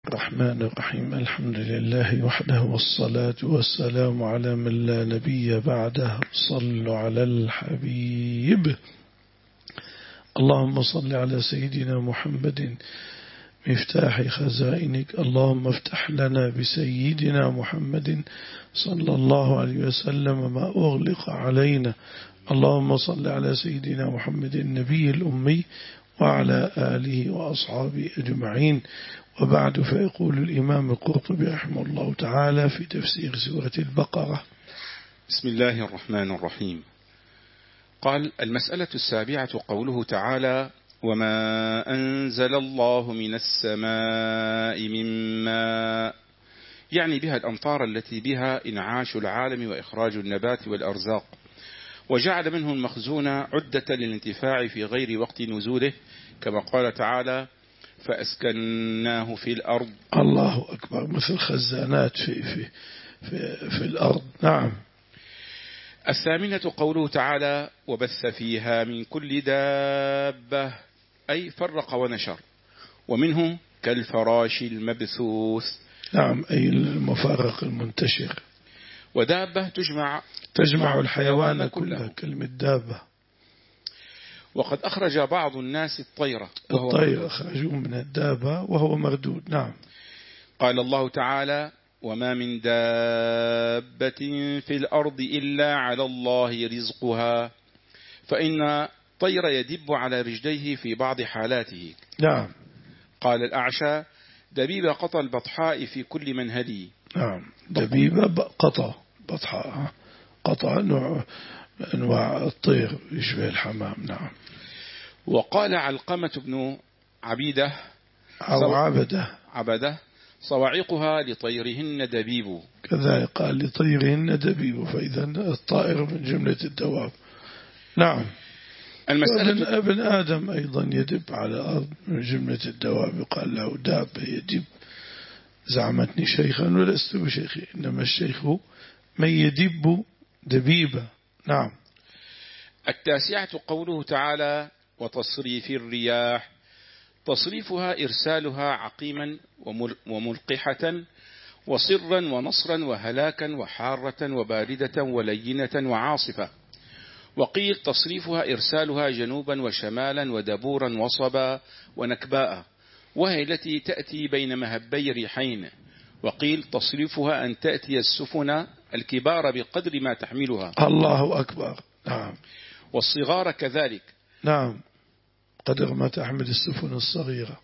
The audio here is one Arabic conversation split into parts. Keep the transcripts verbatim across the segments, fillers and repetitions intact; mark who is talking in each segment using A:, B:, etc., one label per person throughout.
A: الرحمن الرحيم. الحمد لله وحده، والصلاة والسلام على من لا نبي بعده. صلوا على الحبيب. اللهم صل على سيدنا محمد مفتاح خزائنك. اللهم افتح لنا بسيدنا محمد صلى الله عليه وسلم ما أغلق علينا. اللهم صل على سيدنا محمد النبي الأمي وعلى آله وأصحابه أجمعين. وبعد، فيقول الإمام القرطبي رحمه الله تعالى في تفسير سورة البقرة:
B: بسم الله الرحمن الرحيم. قال: المسألة السابعة قوله تعالى: وما أنزل الله من السماء من ماء، يعني بها الأمطار التي بها إنعاش العالم وإخراج النبات والأرزاق، وجعل منه المخزون عدة للانتفاع في غير وقت نزوله، كما قال تعالى: فأسكناه في الأرض.
A: الله أكبر، مثل خزانات في, في, في, في الأرض. نعم.
B: الثامنة قوله تعالى: وبث فيها من كل دابة، أي فرق ونشر، ومنه كالفراش المبثوث.
A: نعم، أي المفارق المنتشر.
B: ودابة تجمع
A: تجمع الحيوان كله، كلمة دابة.
B: وقد أخرج بعض الناس الطيرة، وهو
A: الطير أخرجوه من الدابة وهو مردود. نعم.
B: قال الله تعالى: وما من دابة في الأرض إلا على الله رزقها، فإن طير يدب على رجليه في بعض حالاته.
A: نعم.
B: قال الأعشى: دبيب قطى البطحاء في كل منهلي.
A: نعم، دبيب قطى بطحاء، قطى نوع أنواع الطير يشبه الحمام. نعم.
B: وقال علقمة بن عبيدة
A: أو عبده
B: عبده: صواعقها لطيرهن دبيب.
A: كذلك قال: لطيرهن دبيب، فإذا الطائر من جملة الدواب. نعم. المسألة ابن آدم أيضا يدب على الأرض من جملة الدواب، قال له دابة يدب. زعمتني شيخا ولست بشيخ، إنما الشيخ من يدب دبيبا. نعم.
B: التاسعة قوله تعالى: وتصريف الرياح، تصريفها إرسالها عقيما وملقحة وصرا ونصرا وهلاكا وحارة وباردة ولينة وعاصفة. وقيل تصريفها إرسالها جنوبا وشمالا ودبورا وصبا ونكباء، وهي التي تأتي بين مهبي ريحين. وقيل تصريفها أن تأتي السفن الكبار بقدر ما تحملها.
A: الله أكبر. نعم.
B: والصغار كذلك.
A: نعم، قدر ما تحمل السفن الصغيرة.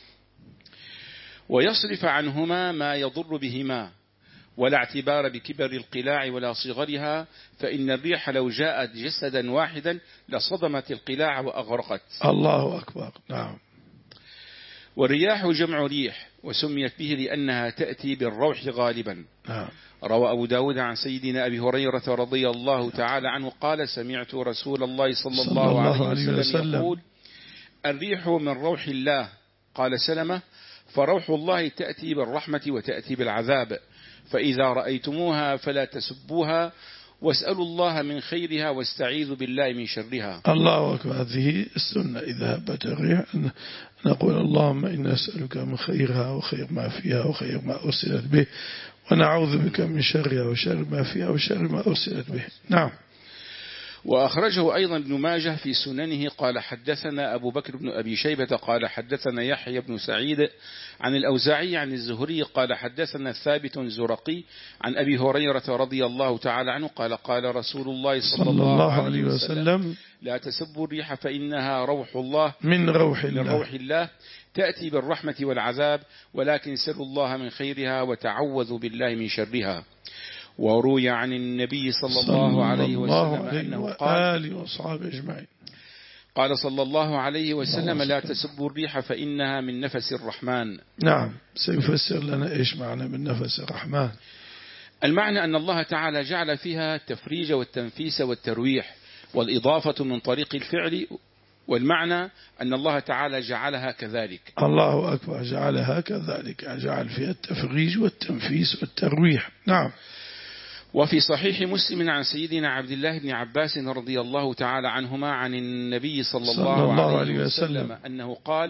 B: ويصرف عنهما ما يضر بهما، ولا اعتبار بكبر القلاع ولا صغرها، فإن الريح لو جاءت جسدا واحدا لصدمت القلاع وأغرقت.
A: الله أكبر. نعم.
B: والرياح جمع ريح، وسميت به لأنها تأتي بالروح غالبا.
A: نعم.
B: روى أبو داود عن سيدنا أبي هريرة رضي الله تعالى عنه قال: سمعت رسول الله صلى الله, صلى الله عليه وسلم يقول: الريح من روح الله. قال سلمة: فروح الله تأتي بالرحمة وتأتي بالعذاب، فإذا رأيتموها فلا تسبوها، واسألوا الله من خيرها واستعيذوا بالله من شرها.
A: الله أكبر. هذه السنة: إذا هبت الريح نقول: اللهم إنا نسألك من خيرها وخير ما فيها وخير ما أرسلت به، ونعوذ بك من شرها وشر ما فيها وشر ما أرسلت به. نعم.
B: وأخرجه أيضا ابن ماجه في سننه قال: حدثنا أبو بكر بن أبي شيبة قال: حدثنا يحيى بن سعيد عن الأوزاعي عن الزهري قال: حدثنا ثابت زرقي عن أبي هريرة رضي الله تعالى عنه قال: قال رسول الله صلى, صلى الله عليه وسلم: لا تسبوا الريح فإنها روح الله،
A: من روح الله,
B: من روح الله تأتي بالرحمة والعذاب، ولكن سروا الله من خيرها وتعوذوا بالله من شرها. وروي عن النبي صلى الله عليه وسلم أنه قال:
A: وأصحابه أجمعين،
B: قال صلى الله عليه وسلم: لا تسبوا الريح فإنها من نفس الرحمن.
A: نعم. سيفسر لنا إيش معنى من نفس الرحمن.
B: المعنى أن الله تعالى جعل فيها التفريج والتنفيس والترويح والإضافة من طريق الفعل، والمعنى أن الله تعالى جعلها كذلك.
A: الله أكبر. جعلها كذلك، جعل فيها التفريج والتنفيس والترويح. نعم.
B: وفي صحيح مسلم عن سيدنا عبد الله بن عباس رضي الله تعالى عنهما عن النبي صلى الله, صلى الله عليه وسلم, وسلم أنه قال: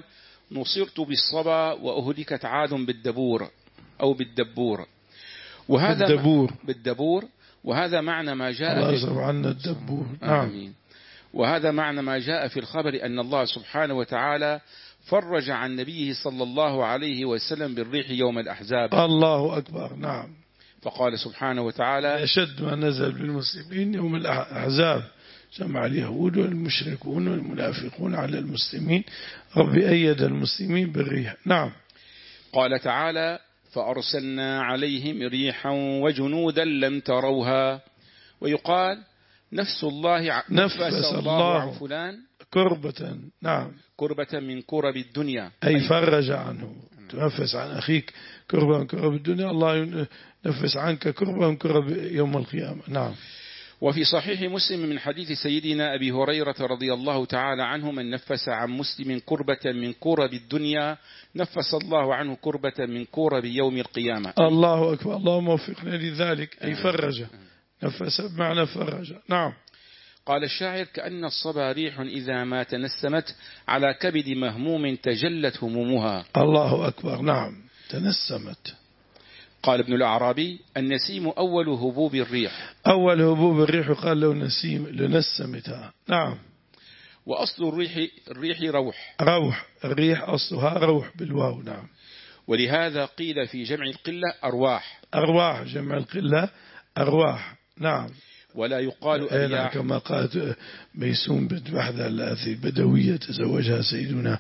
B: نصرت بالصبا وأهلكت عاد بالدبور أو بالدبور. وهذا
A: بالدبور
B: بالدبور وهذا معنى ما جاء
A: الله
B: في
A: يصرف عنا الدبور. نعم.
B: آمين. وهذا معنى ما جاء في الخبر أن الله سبحانه وتعالى فرج عن نبيه صلى الله عليه وسلم بالريح يوم الأحزاب.
A: الله أكبر. نعم.
B: فقال سبحانه وتعالى
A: أشد ما نزل بالمسلمين يوم الأحزاب، جمع اليهود والمشركون والمنافقون على المسلمين، رب أيد المسلمين بالريح. نعم.
B: قال تعالى فأرسلنا عليهم ريحا وجنودا لم تروها. ويقال نفس الله نفس الله عن فلان
A: كربة. نعم.
B: كربة من كرب الدنيا،
A: أي فرج عنه. تنفس عن أخيك كربة من كرب الدنيا، الله ينفس عنك كربة من كرب يوم القيامة. نعم.
B: وفي صحيح مسلم من حديث سيدنا أبي هريرة رضي الله تعالى عنه من نفس عن مسلم كربة من كرب الدنيا نفس الله عنه كربة من كرب يوم القيامة.
A: الله أكبر. اللهم وفقنا لذلك. أي فرج، نفس بمعنى فرج. نعم.
B: قال الشاعر كأن الصبا ريح إذا ما تنسمت على كبد مهموم تجلت همومها.
A: الله أكبر. نعم. تنسمت.
B: قال ابن الأعرابي النسيم أول هبوب الريح.
A: أول هبوب الريح قال له نسيم لنسمتها. نعم.
B: وأصل الريح الريح روح.
A: روح. الريح أصلها روح بالواو. نعم.
B: ولهذا قيل في جمع القلة أرواح.
A: أرواح جمع القلة أرواح. نعم.
B: ولا يقال أرياح
A: كما قالت ميسون بنت وحدة التي بدوية تزوجها سيدنا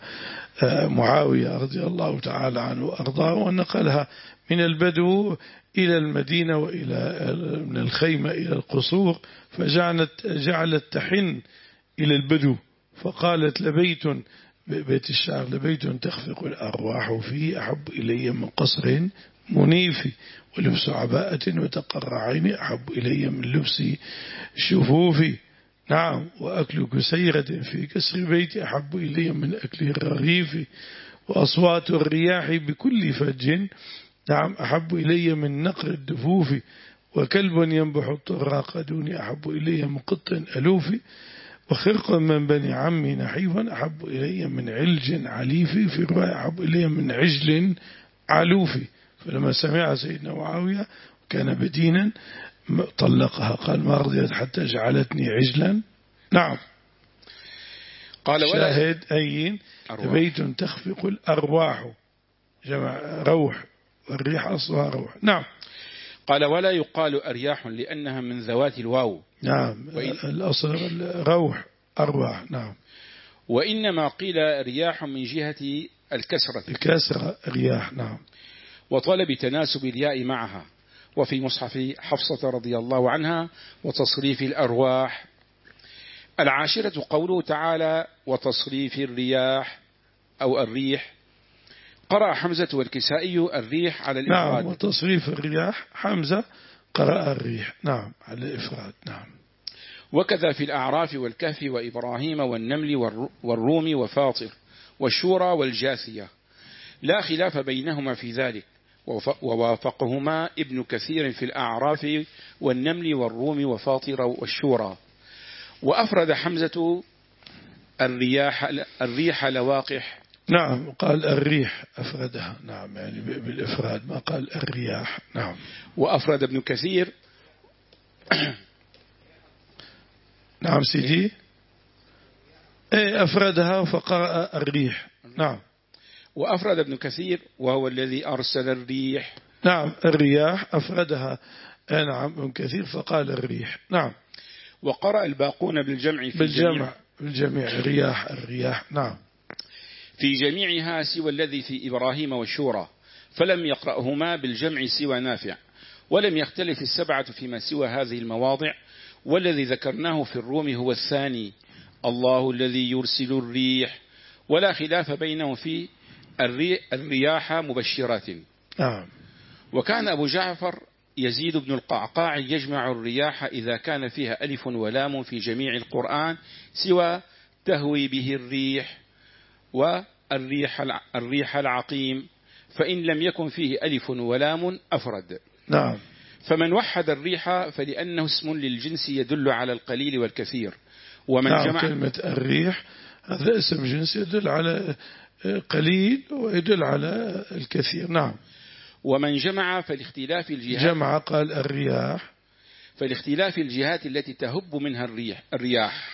A: معاوية رضي الله تعالى عنه وأرضاه، ونقلها من البدو إلى المدينة وإلى من الخيمة إلى القصور، فجعلت جعلت تحن إلى البدو، فقالت لبيت بيت الشعر لبيت تخفق الأرواح فيه أحب إلي من قصر منيف، ولبس عباءة وتقرع عيني أحب إلي من لبس شفوفي. نعم. وأكل كسيرة في كسر بيتي أحب إلي من أكل الرغيف، وأصوات الرياح بكل فج نعم أحب إلي من نقر الدفوف، وكلب ينبح الطراق دوني أحب إلي من قط ألوف، وخرق من بني عمي نحيفا أحب إلي من علج عليف، في رواية أحب إلي من عجل علوف. فلما سمع سيدنا معاوية كان بدينا طلقها، قال ما رضيت حتى جعلتني عجلا. نعم.
B: قال
A: شاهد أين بيت تخفق الأرواح جمع روح، والريح أصلها روح. نعم.
B: قال ولا يقال أرياح لأنها من ذوات الواو.
A: نعم. الأصل روح أرواح. نعم.
B: وإنما قيل رياح من جهة الكسرة
A: الكسرة رياح. نعم.
B: وطلب تناسب الياء معها. وفي مصحف حفصة رضي الله عنها وتصريف الأرواح. العاشرة قوله تعالى وتصريف الرياح أو الريح. قرأ حمزة والكسائي الريح على الإفراد.
A: نعم. وتصريف الرياح حمزة قرأ الريح. نعم على الإفراد. نعم.
B: وكذا في الأعراف والكهف وإبراهيم والنمل والروم وفاطر والشورى والجاثية، لا خلاف بينهما في ذلك، ووافقهما ابن كثير في الأعراف والنمل والروم وفاطر والشورى. وأفرد حمزة الرياح الريح لواقح.
A: نعم. قال الريح أفردها. نعم يعني بالإفراد ما قال الرياح. نعم.
B: وأفرد ابن كثير
A: نعم سيدي ايه أفردها فقرأ الريح. نعم.
B: وأفرد ابن كثير وهو الذي أرسل الريح.
A: نعم. الرياح أفردها. نعم ابن كثير فقال الريح. نعم.
B: وقرأ الباقون بالجمع في
A: بالجمع بالجميع رياح الرياح. نعم.
B: في جميعها سوى الذي في إبراهيم والشورى، فلم يقرأهما بالجمع سوى نافع. ولم يختلف السبعة فيما سوى هذه المواضع، والذي ذكرناه في الروم هو الثاني الله الذي يرسل الريح، ولا خلاف بينه في الرياح مبشرات.
A: نعم.
B: وكان أبو جعفر يزيد بن القعقاع يجمع الرياح إذا كان فيها ألف ولام في جميع القرآن سوى تهوي به الريح والريح الريح العقيم، فإن لم يكن فيه ألف ولام أفرد.
A: نعم.
B: فمن وحد الريح فلأنه اسم للجنس يدل على القليل والكثير. ومن
A: نعم.
B: جمع
A: كلمة الريح هذا اسم جنس يدل على قليل ويدل على الكثير. نعم.
B: ومن جمع فالاختلاف الجهات
A: جمع قال الرياح
B: فالاختلاف الجهات التي تهب منها الريح الرياح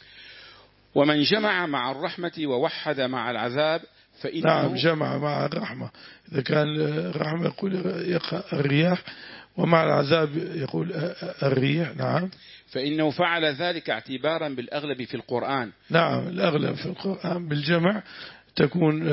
B: ومن جمع مع الرحمة ووحد مع العذاب فإنه
A: نعم جمع مع الرحمة. إذا كان الرحمة يقول الرياح ومع العذاب يقول الريح. نعم.
B: فإنه فعل ذلك اعتبارا بالأغلب في القرآن.
A: نعم الأغلب في القرآن بالجمع تكون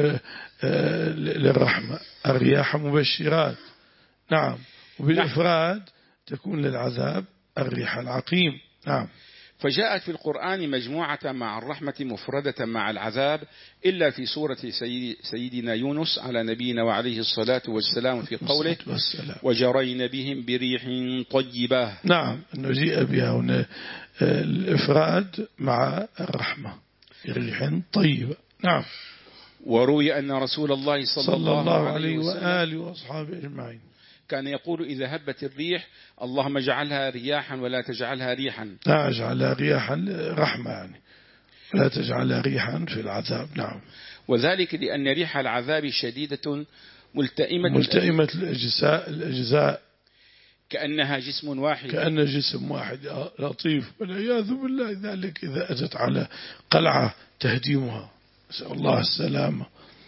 A: للرحمة الرياح مبشرات. نعم. وبالإفراد تكون للعذاب الريح العقيم. نعم.
B: فجاءت في القرآن مجموعة مع الرحمة مفردة مع العذاب إلا في سورة سيدنا يونس على نبينا وعليه الصلاة والسلام في قوله وجرين بهم بريح طيبة.
A: نعم نجيء بها هنا الإفراد مع الرحمة بريح طيبة. نعم.
B: وروي أن رسول الله صلى,
A: صلى الله, الله
B: عليه
A: وسلم وآله وأصحابه أجمعين
B: كان يقول إذا هبت الريح اللهم اجعلها رياحا ولا تجعلها ريحا.
A: لا اجعلها رياحا رحمة يعني لا تجعلها ريحا في العذاب. نعم.
B: وذلك لأن ريح العذاب شديدة ملتئمة
A: ملتئمة الأجزاء الأجزاء
B: كأنها جسم واحد
A: كأن جسم واحد لطيف والعياذ بالله. ذلك إذا أتت على قلعة تهديمها نسأل الله السلامة.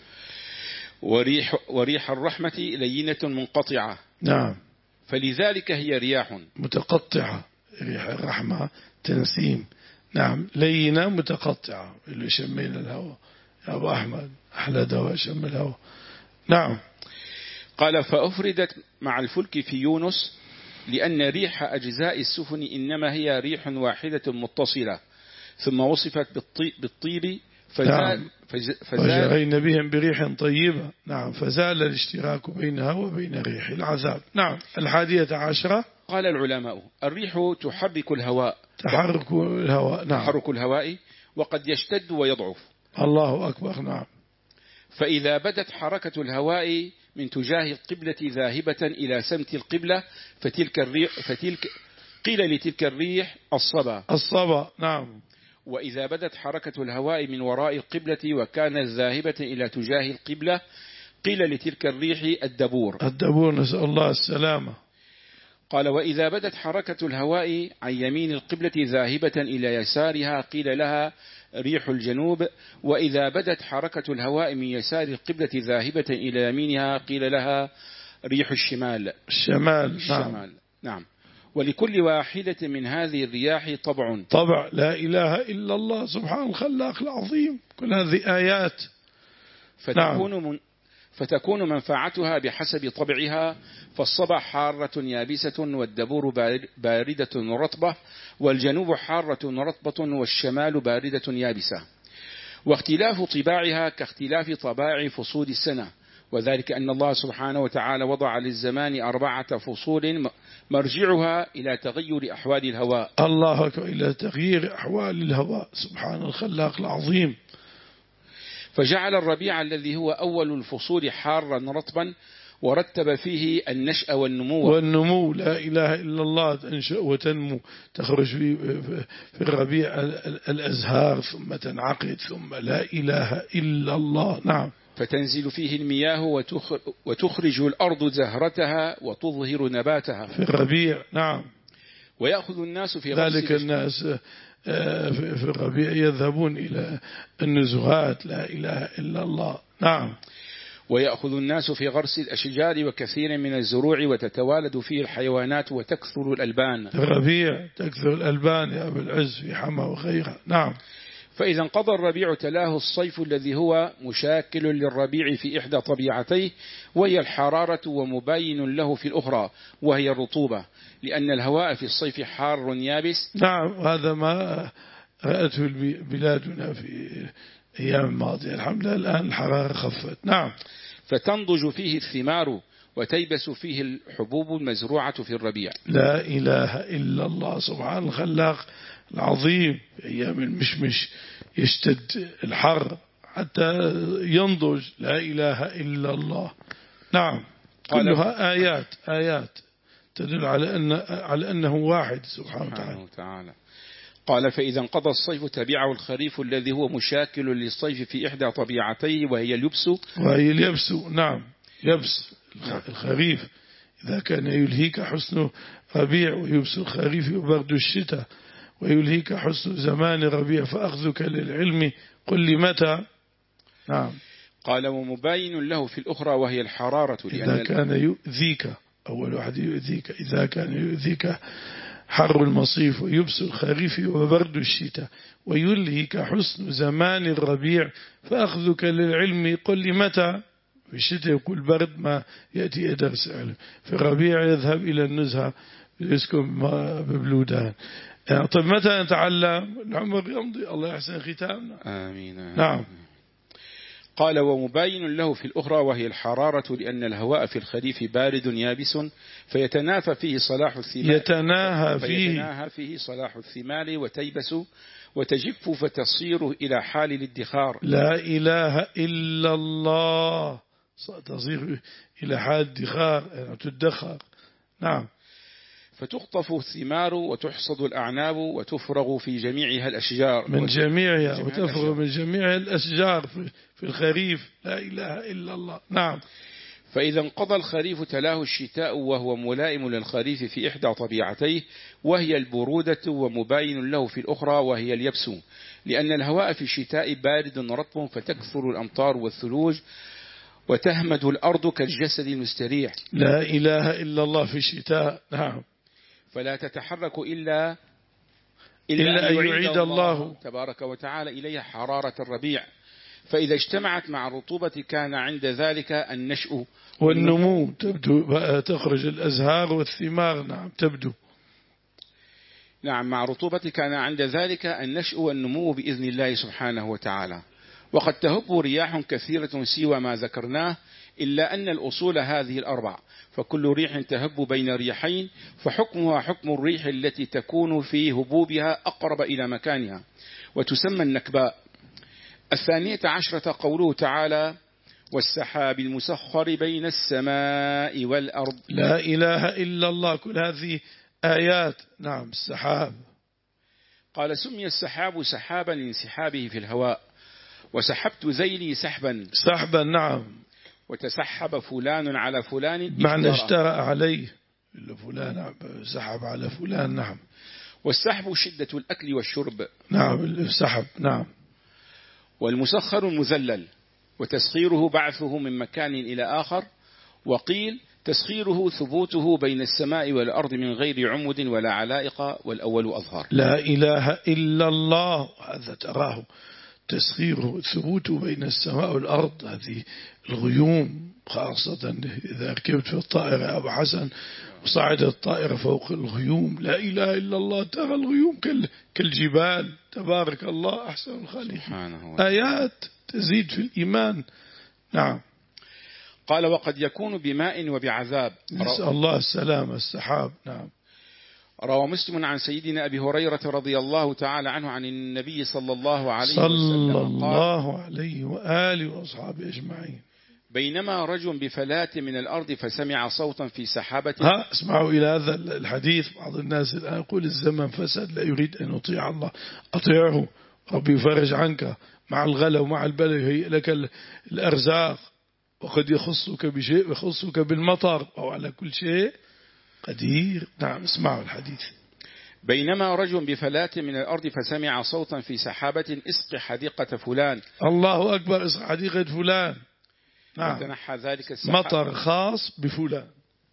B: وريح, وريح الرحمة لينة منقطعة.
A: نعم.
B: فلذلك هي رياح
A: متقطعة. ريح الرحمة تنسيم. نعم لينة متقطعة اللي شمينا الهواء يا أبو أحمد أحلى دواء شم الهواء. نعم.
B: قال فأفردت مع الفلك في يونس لأن ريح أجزاء السفن إنما هي ريح واحدة متصلة ثم وصفت بالطيب فزال,
A: نعم.
B: فزال
A: وجرين بهم بريح طيبة. نعم فزال الاشتراك بينها وبين ريح العذاب. نعم. الحادية عشرة
B: قال العلماء الريح تحرك الهواء
A: تحرك الهواء. نعم.
B: تحرك الهواء وقد يشتد ويضعف.
A: الله أكبر. نعم.
B: فإذا بدت حركة الهواء من تجاه القبلة ذاهبة إلى سمت القبلة فتلك الريح فتلك قيل لتلك الريح الصبا
A: الصبا. نعم.
B: وإذا بدت حركة الهواء من وراء القبلة وكانت ذاهبة إلى تجاه القبلة قيل لتلك الريح الدبور
A: الدبور نسأل الله السلامة.
B: قال وإذا بدت حركة الهواء عن يمين القبلة ذاهبة إلى يسارها قيل لها ريح الجنوب وإذا بدت حركة الهواء من يسار القبلة ذاهبة إلى يمينها قيل لها ريح الشمال
A: الشمال.
B: الشمال. نعم. نعم. ولكل واحدة من هذه الرياح طبع
A: طبع. لا إله إلا الله سبحان الخلاق العظيم. كل هذه آيات.
B: فتكون
A: نعم.
B: من فتكون منفعتها بحسب طبعها فالصبا حارة يابسة والدبور باردة رطبة والجنوب حارة رطبة والشمال باردة يابسة. واختلاف طباعها كاختلاف طباع فصول السنة وذلك أن الله سبحانه وتعالى وضع للزمان أربعة فصول مرجعها إلى تغير أحوال الهواء.
A: الله أكبر. إلى تغيير أحوال الهواء سبحان الخلاق العظيم.
B: فجعل الربيع الذي هو أول الفصول حارا رطبا ورتب فيه النشأ والنمو
A: والنمو. لا إله إلا الله تنشأ وتنمو تخرج في, في الربيع الأزهار ثم تنعقد ثم لا إله إلا الله. نعم.
B: فتنزل فيه المياه وتخرج الأرض زهرتها وتظهر نباتها
A: في الربيع. نعم.
B: ويأخذ الناس في
A: ذلك الناس في الربيع يذهبون إلى النزهات لا إله إلا الله. نعم.
B: ويأخذ الناس في غرس الأشجار وكثير من الزروع وتتوالد فيه الحيوانات وتكثر الألبان.
A: الربيع تكثر الألبان يا أبو العز في حما وغيرها. نعم.
B: فإذا انقضى الربيع تلاه الصيف الذي هو مشاكل للربيع في إحدى طبيعتيه وهي الحرارة ومباين له في الأخرى وهي الرطوبة لأن الهواء في الصيف حار يابس.
A: نعم. هذا ما رأته بلادنا في أيام الماضية الحمد لله الآن الحرارة خفت. نعم.
B: فتنضج فيه الثمار وتيبس فيه الحبوب المزروعة في الربيع.
A: لا إله إلا الله سبحان الخلاق العظيم. في أيام المشمش يشتد الحر حتى ينضج. لا إله إلا الله. نعم. كلها آيات آيات تدل على أن على أنه واحد سبحانه وتعالى.
B: قال فإذا انقضى الصيف تبعه الخريف الذي هو مشاكل للصيف في إحدى طبيعتيه وهي اليبس.
A: وهي اليبس نعم، يبس الخريف إذا كان يلهيك حسن ربيع ويبس الخريف وبرد الشتاء ويلهيك حسن زمان ربيع فأخذك للعلم قل لي متى. نعم.
B: قال ومباين له في الأخرى وهي الحرارة.
A: إذا كان يؤذيك أول واحد يؤذيك إذا كان يؤذيك حر المصيف ويبس الخريف وبرد الشتاء ويلهيك حسن زمان الربيع فأخذك للعلم قل لي متى. في الشتاء يقول برد ما يأتي درس علم، في الربيع يذهب إلى النزهة يسكن ببلودان. يعني طيب متى نتعلم؟ العمر يمضي، الله يحسن ختامنا.
B: آمين.
A: نعم.
B: قال ومباين له في الأخرى وهي الحرارة لأن الهواء في الخريف بارد يابس فيتنافى فيه صلاح الثمار
A: يتناهى فيه,
B: فيتناهى فيه صلاح الثمار وتيبس وتجف فتصير إلى حال الادخار.
A: لا إله إلا الله تصير إلى حال الادخار يعني تدخر. نعم.
B: فتخطف الثمار وتحصد الأعناب وتفرغ في جميعها الأشجار
A: من جميعها وتفرغ من جميعها الأشجار في الخريف. لا إله إلا الله. نعم.
B: فإذا انقضى الخريف تلاه الشتاء وهو ملائم للخريف في إحدى طبيعتيه وهي البرودة ومباين له في الأخرى وهي اليبس لأن الهواء في الشتاء بارد رطب فتكثر الأمطار والثلوج وتهمد الأرض كالجسد المستريح.
A: لا إله إلا الله في الشتاء. نعم.
B: فلا تتحرك إلا
A: إلا, إلا أن يعيد الله, الله
B: تبارك وتعالى إليها حرارة الربيع فإذا اجتمعت مع الرطوبة كان عند ذلك النشء
A: والنمو تبدو تخرج الأزهار والثمار. نعم تبدو.
B: نعم مع رطوبة كان عند ذلك النشء والنمو بإذن الله سبحانه وتعالى. وقد تهب رياح كثيرة سوى ما ذكرناه إلا أن الأصول هذه الأربع فكل ريح تهب بين ريحين فحكمها حكم الريح التي تكون في هبوبها أقرب إلى مكانها وتسمى النكباء. الثانية عشرة قوله تعالى والسحاب المسخر بين السماء والأرض.
A: لا إله إلا الله. كل هذه آيات. نعم. السحاب.
B: قال سمي السحاب سحابا لانسحابه في الهواء وسحبت ذيلي سحبا
A: سحبا. نعم.
B: وتسحب فلان على فلان
A: معنى اشترى عليه فلان سحب على فلان. نعم.
B: والسحب شدة الأكل والشرب.
A: نعم السحب. نعم.
B: والمسخر المذلل وتسخيره بعثه من مكان إلى آخر وقيل تسخيره ثبوته بين السماء والأرض من غير عمد ولا علائق والأول أظهر.
A: لا إله إلا الله. هذا تراه تسخيره ثبوته بين السماء والأرض. هذه الغيوم خاصة إذا ركبت في الطائرة يا أبو حسن وصعد الطائرة فوق الغيوم. لا إله إلا الله. ترى الغيوم كالجبال. تبارك الله أحسن الخالقين. آيات تزيد في الإيمان. نعم.
B: قال وقد يكون بماء وبعذاب.
A: نسأل الله السلامة. السحاب. نعم.
B: روى مسلم عن سيدنا أبي هريرة رضي الله تعالى عنه عن النبي صلى الله عليه
A: صلى
B: وسلم
A: صلى الله عليه وآله وأصحابه أجمعين
B: بينما رجل بفلاة من الأرض فسمع صوتا في سحابة.
A: ها اسمعوا إلى هذا الحديث. بعض الناس الآن يقول الزمن فسد لا يريد أن يطيع الله. أطيعه ربي يفرج عنك مع الغلا ومع البلاء يهيئ لك الأرزاق وقد يخصك بشيء يخصك بالمطر أو على كل شيء قدير. نعم اسمعوا الحديث.
B: بينما رجل بفلاة من الأرض فسمع صوتا في سحابة اسق حديقة فلان.
A: الله أكبر. اسق حديقة فلان. نعم.
B: فتنحى ذلك السحاب.
A: مطر خاص بفلان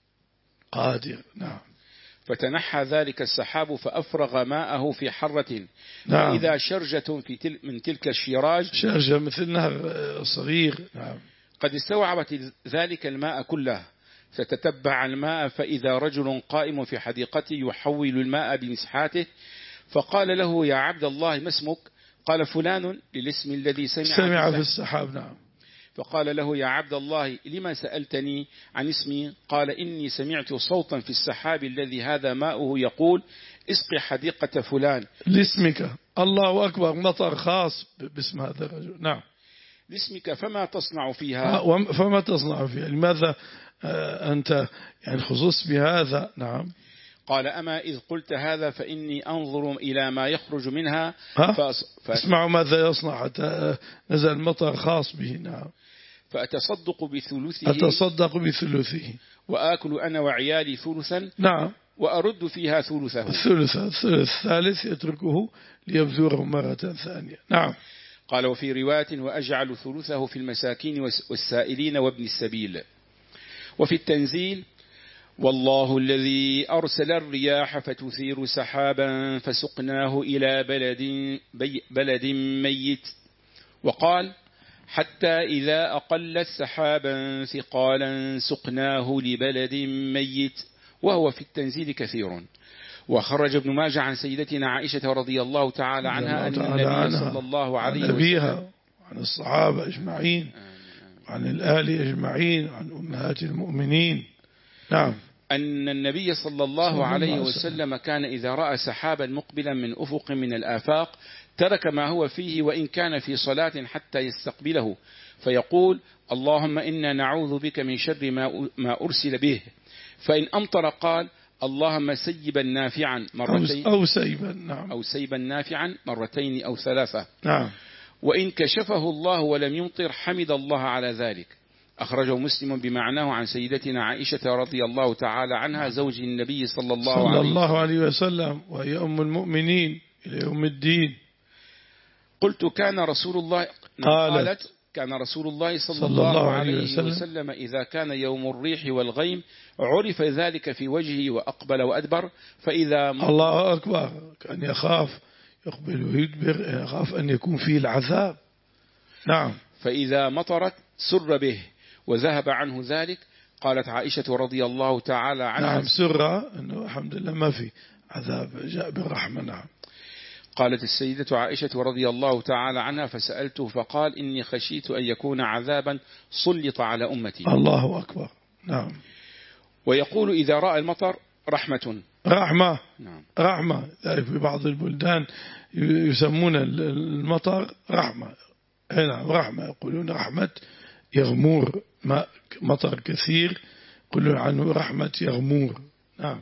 A: قادر. نعم.
B: فتنحى ذلك السحاب فأفرغ ماءه في حرة.
A: نعم.
B: فإذا شرجة في تل من تلك الشراج
A: شرجة مثل نهر صغير. نعم.
B: قد استوعبت ذلك الماء كله فتتبع الماء فإذا رجل قائم في حديقته يحول الماء بمسحاته فقال له يا عبد الله ما اسمك؟ قال فلان للاسم الذي سمع,
A: سمع في السحاب. نعم.
B: فقال له يا عبد الله لما سألتني عن اسمي؟ قال إني سمعت صوتا في السحاب الذي هذا ماؤه يقول اسقي حديقة فلان.
A: لاسمك. الله أكبر. مطر خاص باسم هذا الرجل. نعم.
B: لاسمك فما تصنع فيها؟
A: فما تصنع فيها. لماذا أنت يعني خصوص بهذا؟ نعم.
B: قال أما إذ قلت هذا فإني أنظر إلى ما يخرج منها
A: فأص... ف... اسمعوا ماذا يصنع حتى نزل مطر خاص به. نعم.
B: فأتصدق بثلثه
A: أتصدق بثلثه
B: وآكل أنا وعيالي ثلثا.
A: نعم.
B: وأرد فيها ثلثه.
A: الثلث الثلث الثالث يتركه ليبذره مرة ثانية. نعم.
B: قال وفي رواية وأجعل ثلثه في المساكين والسائلين وابن السبيل. وفي التنزيل والله الذي أرسل الرياح فتثير سحابا فسقناه إلى بلد, بلد ميت. وقال حتى إذا أقلت سحابا ثقالا سقناه لبلد ميت. وهو في التنزيل كثير. وخرج ابن ماجه عن سيدتنا عائشة رضي الله تعالى عنها أن النبي صلى الله عليه وسلم، عن أبيها
A: وعن الصحابة أجمعين، عن الآل أجمعين، عن أمهات المؤمنين. نعم.
B: أن النبي صلى الله عليه وسلم كان إذا رأى سحابا مقبلا من أفق من الآفاق ترك ما هو فيه وإن كان في صلاة حتى يستقبله فيقول اللهم إنا نعوذ بك من شر ما أرسل به. فإن أمطر قال اللهم سيبا نافعا مرتين
A: أو سيبا. نعم.
B: أو سيبا نافعا مرتين أو ثلاثة.
A: نعم.
B: وإن كشفه الله ولم يمطر حمد الله على ذلك. أخرجه مسلم بمعناه عن سيدتنا عائشة رضي الله تعالى عنها زوج النبي صلى الله,
A: صلى
B: عليه,
A: الله عليه وسلم وهي أم المؤمنين إلى يوم الدين.
B: قلت كان رسول الله
A: قالت,
B: قالت كان رسول الله صلى,
A: صلى
B: الله,
A: الله
B: عليه,
A: عليه
B: وسلم, وسلم إذا كان يوم الريح والغيم عرف ذلك في وجهه وأقبل وأدبر. فإذا
A: الله أكبر كان يخاف يقبل ويدبر، يخاف أن يكون فيه العذاب. نعم.
B: فإذا مطرت سر به وذهب عنه ذلك. قالت عائشة رضي الله تعالى عنها
A: نعم سر أنه الحمد لله ما في عذاب جاء بالرحمة. نعم.
B: قالت السيدة عائشة رضي الله تعالى عنها فسألته فقال إني خشيت أن يكون عذابا سلط على أمتي.
A: الله أكبر. نعم.
B: ويقول إذا رأى المطر رحمة.
A: رحمة.
B: نعم.
A: رحمة. ذلك في بعض البلدان يسمون المطر رحمة. هنا رحمة يقولون رحمة يغمور، ماء مطر كثير يقولون عنه رحمة يغمور. نعم.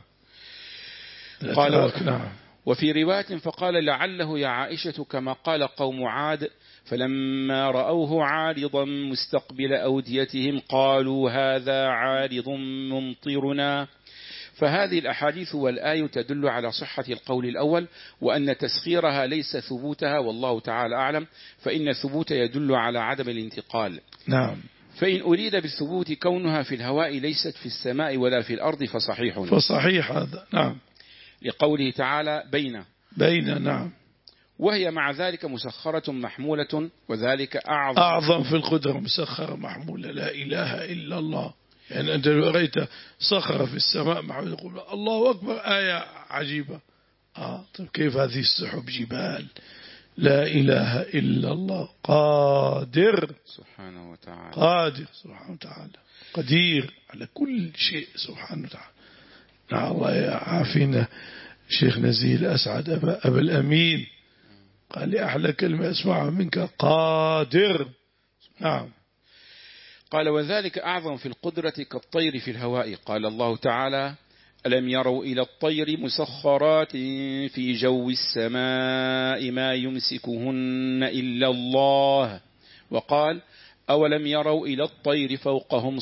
B: قال
A: نعم.
B: وفي رواية فقال لعله يا عائشة كما قال قوم عاد فلما رأوه عارضا مستقبل أوديتهم قالوا هذا عارض ممطرنا. فهذه الأحاديث والآية تدل على صحة القول الأول وأن تسخيرها ليس ثبوتها والله تعالى أعلم، فإن الثبوت يدل على عدم الانتقال.
A: نعم.
B: فإن أريد بالثبوت كونها في الهواء ليست في السماء ولا في الأرض فصحيح.
A: فصحيح هذا. نعم.
B: لقوله تعالى بين
A: بين. نعم.
B: وهي مع ذلك مسخرة محمولة وذلك أعظم
A: أعظم في القدرة مسخرة محمولة. لا إله إلا الله. يعني أنت لو رأيت صخرة في السماء محمولة يقول الله أكبر آية عجيبة. آه طيب كيف هذه السحب جبال؟ لا إله إلا الله قادر
B: سبحانه وتعالى.
A: قادر سبحانه وتعالى قدير على كل شيء سبحانه وتعالى. نعم. الله يعافينا. شيخ نزيل أسعد أبا, أبا الأمين قال لي أحلى كلمة أسمعها منك قادر. نعم.
B: قال وذلك أعظم في القدرة كالطير في الهواء. قال الله تعالى ألم يروا إلى الطير مسخرات في جو السماء ما يمسكهن إلا الله. وقال أولم يروا إلى الطير فوقهم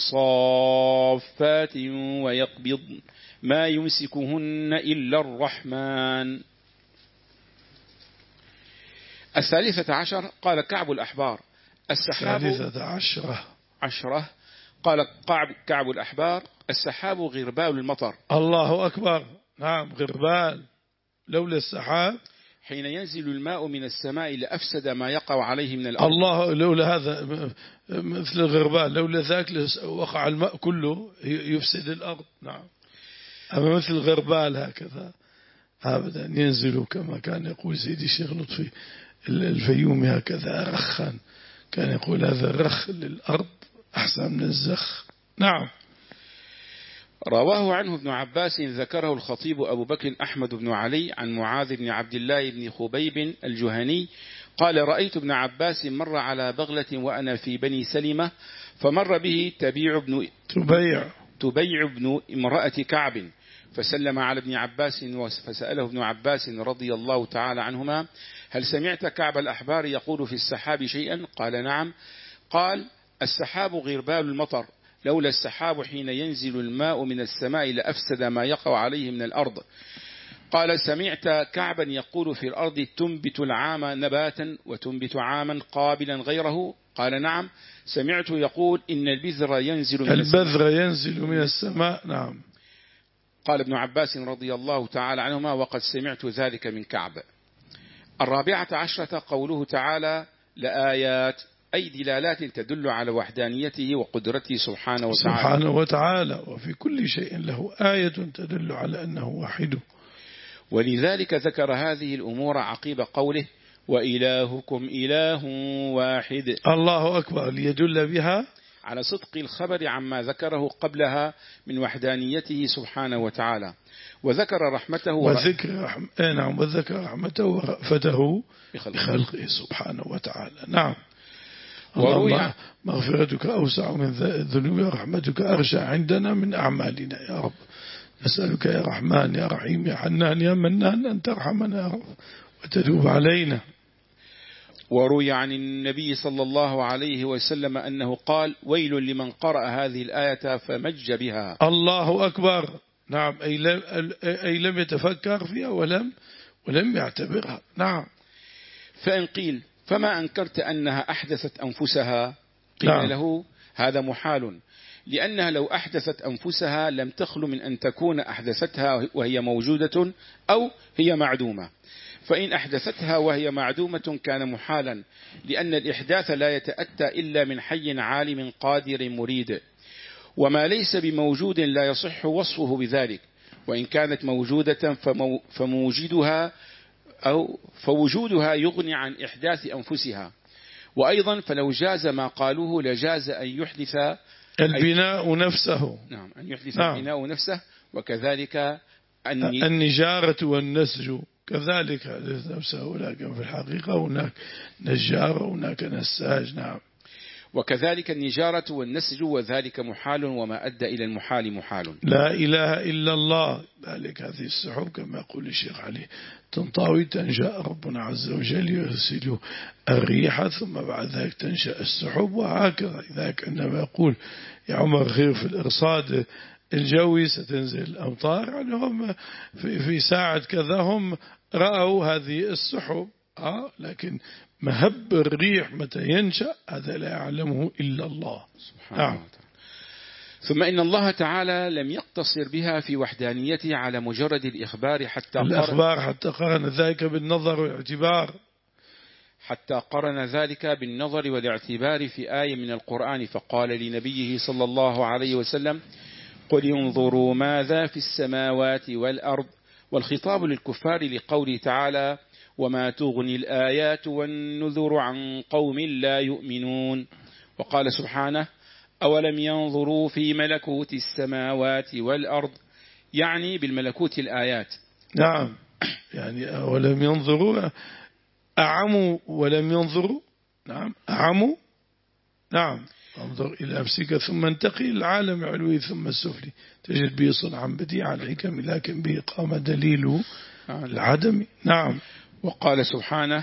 B: صافات ويقبض ما يمسكهن إلا الرحمن. الثالثة عشر قال كعب الأحبار السحاب
A: الثالثة عشرة
B: عشرة قال كعب الأحبار السحاب غربال المطر.
A: الله أكبر. نعم غربال. لولا السحاب
B: حين ينزل الماء من السماء لأفسد ما يقع عليه من الأرض.
A: الله لولا هذا مثل الغربال لولا ذاك وقع الماء كله يفسد الأرض. نعم. أما مثل الغربال هكذا أبدا ينزل كما كان يقول سيدي الشيخ لطفي الفيومي هكذا رخا كان يقول هذا الرخ للأرض أحسن من الزخ. نعم.
B: رواه عنه ابن عباس ذكره الخطيب أبو بكر أحمد بن علي عن معاذ بن عبد الله بن خبيب الجهني قال رأيت ابن عباس مر على بغلة وأنا في بني سلمة فمر به تبيع بن
A: تبيع
B: تبيع ابن امرأة كعب فسلم على ابن عباس فسأله ابن عباس رضي الله تعالى عنهما: هل سمعت كعب الأحبار يقول في السحاب شيئا؟ قال: نعم. قال: السحاب غربال المطر، لولا السحاب حين ينزل الماء من السماء لأفسد ما يقع عليه من الأرض. قال: سمعت كعبا يقول في الأرض تنبت العام نباتا وتنبت عاما قابلا غيره؟ قال: نعم. سمعت يقول إن البذر ينزل من
A: البذر ينزل من السماء. نعم.
B: قال ابن عباس رضي الله تعالى عنهما: وقد سمعت ذلك من كعب. الرابعة عشرة قوله تعالى: لآيات، أي دلالات تدل على وحدانيته وقدرته سبحانه وتعالى
A: سبحانه وتعالى، وفي كل شيء له آية تدل على أنه واحد.
B: ولذلك ذكر هذه الأمور عقيب قوله: وإلهكم إله واحد.
A: الله أكبر، ليدل بها
B: على صدق الخبر عما ذكره قبلها من وحدانيته سبحانه وتعالى، وذكر رحمته
A: وذكر رحم... نعم وذكر رحمته ورأفته بخلقه سبحانه وتعالى. نعم. اللهم مغفرتك أوسع من الذنوب ورحمتك أرجى عندنا من أعمالنا يا رب. نسألك يا رحمن يا رحيم يا حنان يا منان أن ترحمنا يا رب وتتوب علينا.
B: وروي عن النبي صلى الله عليه وسلم أنه قال: ويل لمن قرأ هذه الآية فمج بها.
A: الله أكبر. نعم. أي لم, أي لم يتفكر فيها ولم ولم يعتبرها. نعم.
B: فإن قيل: فما أنكرت أنها أحدثت أنفسها؟ قيل
A: نعم.
B: له: هذا محال، لأنها لو أحدثت أنفسها لم تخل من أن تكون أحدثتها وهي موجودة أو هي معدومة، فإن أحدثتها وهي معدومة كان محالا، لأن الإحداث لا يتأتى إلا من حي عالم قادر مريد، وما ليس بموجود لا يصح وصفه بذلك، وإن كانت موجودة فمو فموجودها أو فوجودها يغني عن إحداث أنفسها. وأيضا فلو جاز ما قالوه لجاز أن يحدث
A: البناء نفسه.
B: نعم، أن يحدث
A: نعم.
B: البناء نفسه، وكذلك
A: النجارة والنسج كذلك حدث نفسه، لكن في الحقيقة هناك نجار وهناك نساج. نعم.
B: وكذلك النجارة والنسج، وذلك محال، وما أدى إلى المحال محال.
A: لا إله إلا الله. ذلك هذه السحب كما يقول الشيخ علي تنطوي تنشأ ربنا عز وجل يرسل الريح، ثم بعد ذلك تنشأ السحب، وهكذا. ذلك عندما يقول يا عمر خير في الإرصاد الجوي ستنزل الأمطار، يعني هم في, في ساعة كذا هم رأوا هذه السحب، آه لكن مهب الريح متى ينشأ هذا لا يعلمه إلا الله سبحانه
B: وتعالى. ثم إن الله تعالى لم يقتصر بها في وحدانيته على مجرد الإخبار حتى
A: الأخبار حتى قرن ذلك بالنظر والاعتبار
B: حتى قرن ذلك بالنظر والاعتبار في آية من القرآن، فقال لنبيه صلى الله عليه وسلم: قل انظروا ماذا في السماوات والأرض، والخطاب للكفار لقوله تعالى: وما تغني الآيات والنذر عن قوم لا يؤمنون. وقال سبحانه: أولم ينظروا في ملكوت السماوات والأرض، يعني بالملكوت الآيات.
A: نعم، يعني أولم ينظروا أعموا ولم ينظروا. نعم أعموا. نعم انظر إلى نفسك ثم انتقي العالم العلوي ثم السفلي تجد به صنعا بديعا الحكم، لكن به قام دليل العدم. نعم.
B: وقال سبحانه: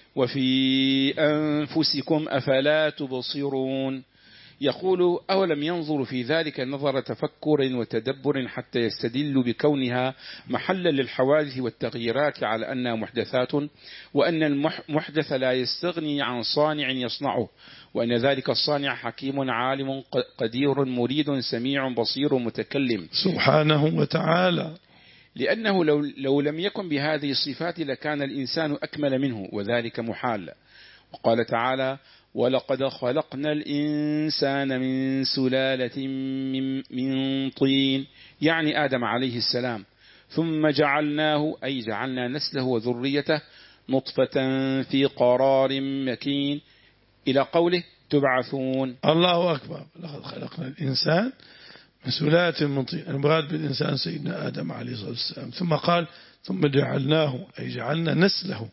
B: وفي أنفسكم أفلا تبصرون. يقول: أولم ينظر في ذلك نظر تفكر وتدبر حتى يستدل بكونها محلا للحوادث والتغييرات على أنها محدثات، وأن المحدث لا يستغني عن صانع يصنعه، وأن ذلك الصانع حكيم عالم قدير مريد سميع بصير متكلم
A: سبحانه وتعالى.
B: لأنه لو, لو لم يكن بهذه الصفات لكان الإنسان أكمل منه، وذلك محال. وقال تعالى: ولقد خلقنا الإنسان من سلالة من, من طين، يعني آدم عليه السلام، ثم جعلناه، أي جعلنا نسله وذريته، نطفة في قرار مكين، إلى قوله: تبعثون.
A: الله أكبر. لقد خلقنا الإنسان من سلالة من طين، المراد بالإنسان سيدنا آدم عليه الصلاة والسلام، ثم قال: ثم جعلناه، أي جعلنا نسله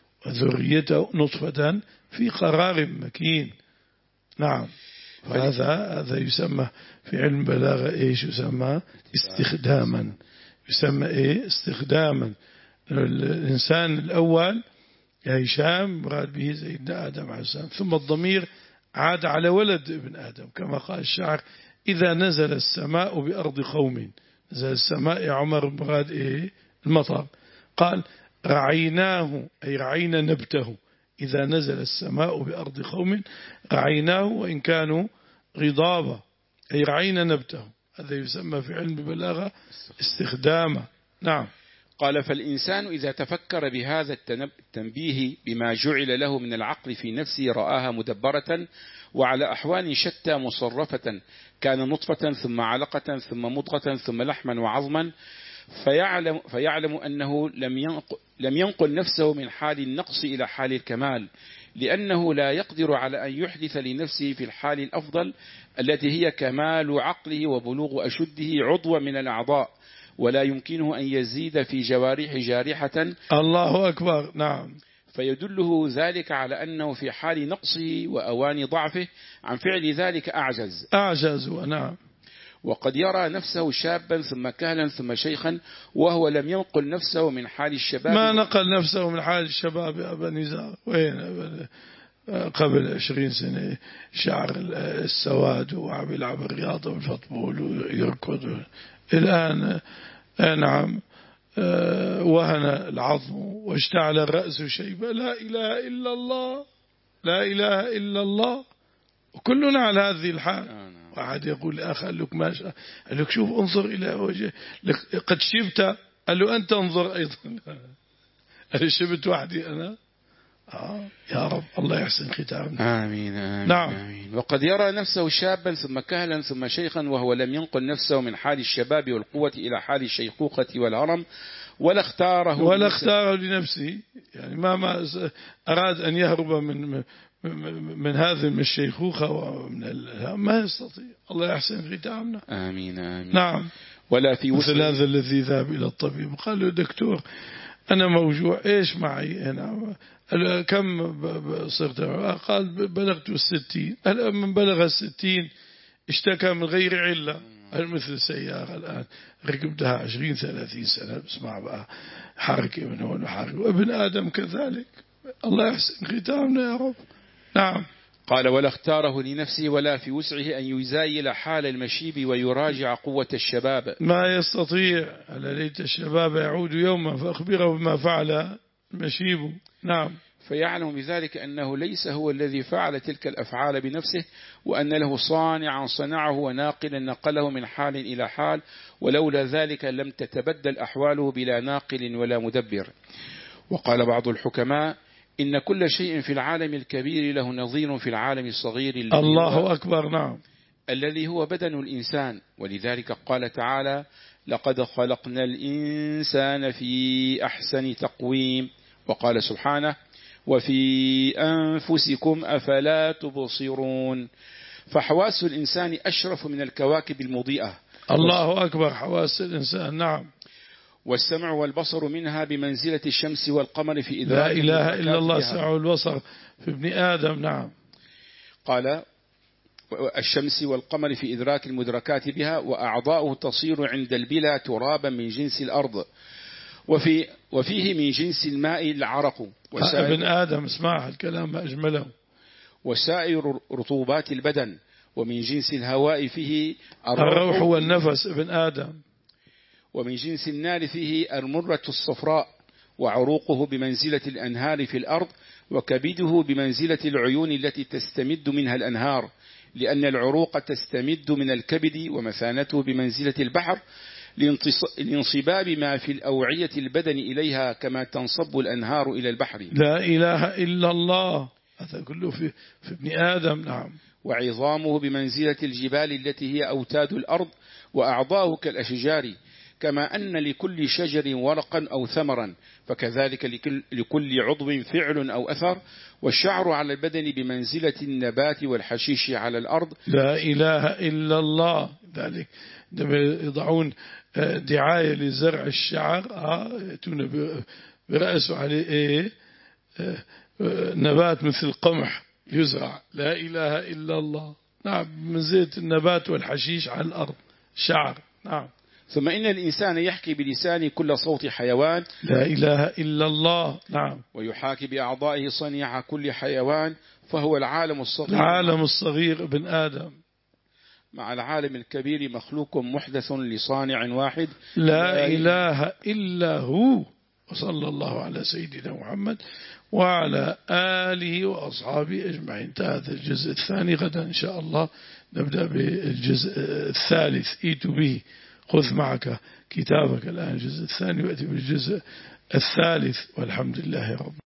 A: وذريته نطفة في قرار مكين. نعم. فهذا هذا يسمى في علم البلاغة إيش يسمى؟ استخداما، يسمى إيه استخداما. الإنسان الأول يا هشام مراد به سيدنا آدم عليه السلام، ثم الضمير عاد على ولد ابن آدم كما قال الشاعر إذا نزل السماء بأرض قوم. نزل السماء يا عمر مراد إيه المطر. قال رعيناه أي رعينا نبته، إذا نزل السماء بأرض قوم رعيناه وإن كانوا غضابا أي رعينا نبته. هذا يسمى في علم البلاغة استخدامه. نعم.
B: قال فالإنسان إذا تفكر بهذا التنبيه بما جعل له من العقل في نفسه رآها مدبرة وعلى أحوال شتى مصرفة، كان نطفة ثم علقة ثم مضغة ثم لحما وعظما، فيعلم, فيعلم أنه لم ينقل, لم ينقل نفسه من حال النقص إلى حال الكمال، لأنه لا يقدر على أن يحدث لنفسه في الحال الأفضل التي هي كمال عقله وبلوغ أشده عضوا من الأعضاء، ولا يمكنه أن يزيد في جوارح جارحة.
A: الله أكبر. نعم.
B: فيدله ذلك على أنه في حال نقصه وأوان ضعفه عن فعل ذلك أعجز
A: أعجز نعم.
B: وقد يرى نفسه شابا ثم كهلا ثم شيخا وهو لم ينقل نفسه من حال الشباب.
A: ما نقل نفسه من حال الشباب يا أبا نزار، وين قبل عشرين سنة شعر السواد وعم يلعب الرياضة والفطبول ويركض، الآن نعم وهن العظم واشتعل الرأس شيبة. لا إله إلا الله، لا إله إلا الله، وكلنا على هذه الحال. واحد يقول لأخ قال لك ما شاء، قال لك شوف انظر إلى وجهه قد شبت، قال له أنت انظر أيضا. قال شبت وحدي أنا. آه يا رب الله يحسن ختامنا.
B: آمين آمين,
A: نعم.
B: آمين. وقد يرى نفسه شابا ثم كهلا ثم شيخا وهو لم ينقل نفسه من حال الشباب والقوة إلى حال الشيخوخة والهرم، ولا اختاره
A: ولا اختاره لنفسه، يعني ما ما أراد أن يهرب من من هذا من الشيخوخة ومن ما يستطيع. الله يحسن ختامنا.
B: آمين آمين.
A: نعم.
B: ولا في
A: مثل هذا الذي ذهب إلى الطبيب قال له دكتور أنا موجوع، إيش معي أنا؟ كم صرت؟ قال بلغت الستين. هل من بلغ الستين اشتكى من غير علة، مثل سيارة الآن ركبتها عشرين ثلاثين سنة بسمع بقى حركة من هون وحركة، وابن آدم كذلك. الله يحسن ختامنا يا رب. نعم.
B: قال ولا اختاره لنفسه ولا في وسعه أن يزايل حال المشيب ويراجع قوة الشباب.
A: ما يستطيع. ألا ليت الشباب يعود يوما فأخبره بما فعل المشيب. نعم.
B: فيعلم بذلك أنه ليس هو الذي فعل تلك الأفعال بنفسه، وأن له صانعا صنعه وناقلا نقله من حال إلى حال، ولولا ذلك لم تتبدل أحواله بلا ناقل ولا مدبر. وقال بعض الحكماء إن كل شيء في العالم الكبير له نظير في العالم الصغير.
A: الله أكبر. نعم.
B: الذي هو بدن الإنسان، ولذلك قال تعالى لقد خلقنا الإنسان في أحسن تقويم. وقال سبحانه وفي أنفسكم أفلا تبصرون. فحواس الإنسان أشرف من الكواكب المضيئة.
A: الله أكبر. حواس الإنسان. نعم.
B: والسمع والبصر منها بمنزلة الشمس والقمر في إدراك.
A: لا إله إلا الله. السمع والبصر في ابن آدم. نعم.
B: قال الشمس والقمر في إدراك المدركات بها، وأعضاؤه تصير عند البلا ترابا من جنس الأرض، وفي وفيه من جنس الماء العرق.
A: ابن آدم اسمع الكلام ما أجمله.
B: وسائر رطوبات البدن، ومن جنس الهواء فيه
A: الروح والنفس ابن آدم.
B: ومن جنس النار فيه المرة الصفراء، وعروقه بمنزلة الأنهار في الأرض، وكبده بمنزلة العيون التي تستمد منها الأنهار، لأن العروق تستمد من الكبد، ومثانته بمنزلة البحر لانصباب ما في الأوعية البدن إليها كما تنصب الأنهار إلى البحر.
A: لا إله إلا الله. هذا كله في, في ابن آدم. نعم.
B: وعظامه بمنزلة الجبال التي هي أوتاد الأرض، وأعضاؤه كالأشجار، كما أن لكل شجر ورقا أو ثمرا، فكذلك لكل, لكل عضو فعل أو أثر. والشعر على البدن بمنزلة النبات والحشيش على الأرض.
A: لا إله إلا الله. ذلك يضعون دعاية لزرع الشعر يأتون برأسه عليه إيه نبات مثل القمح يزرع. لا إله إلا الله. نعم. من زيت النبات والحشيش على الأرض شعر. نعم.
B: ثم إن الإنسان يحكي بلسانه كل صوت حيوان
A: لا إله إلا الله. نعم.
B: ويحاكي بأعضائه صنيع كل حيوان، فهو العالم الصغير
A: العالم الصغير ابن آدم
B: مع العالم الكبير مخلوق محدث لصانع واحد
A: لا إله إلا هو. وصلى الله على سيدنا محمد وعلى آله وأصحابه أجمعين. انتهى هذا الجزء الثاني. غدا إن شاء الله نبدأ بالجزء الثالث. إيت به، خذ معك كتابك الآن الجزء الثاني وأتي بالجزء الثالث، والحمد لله رب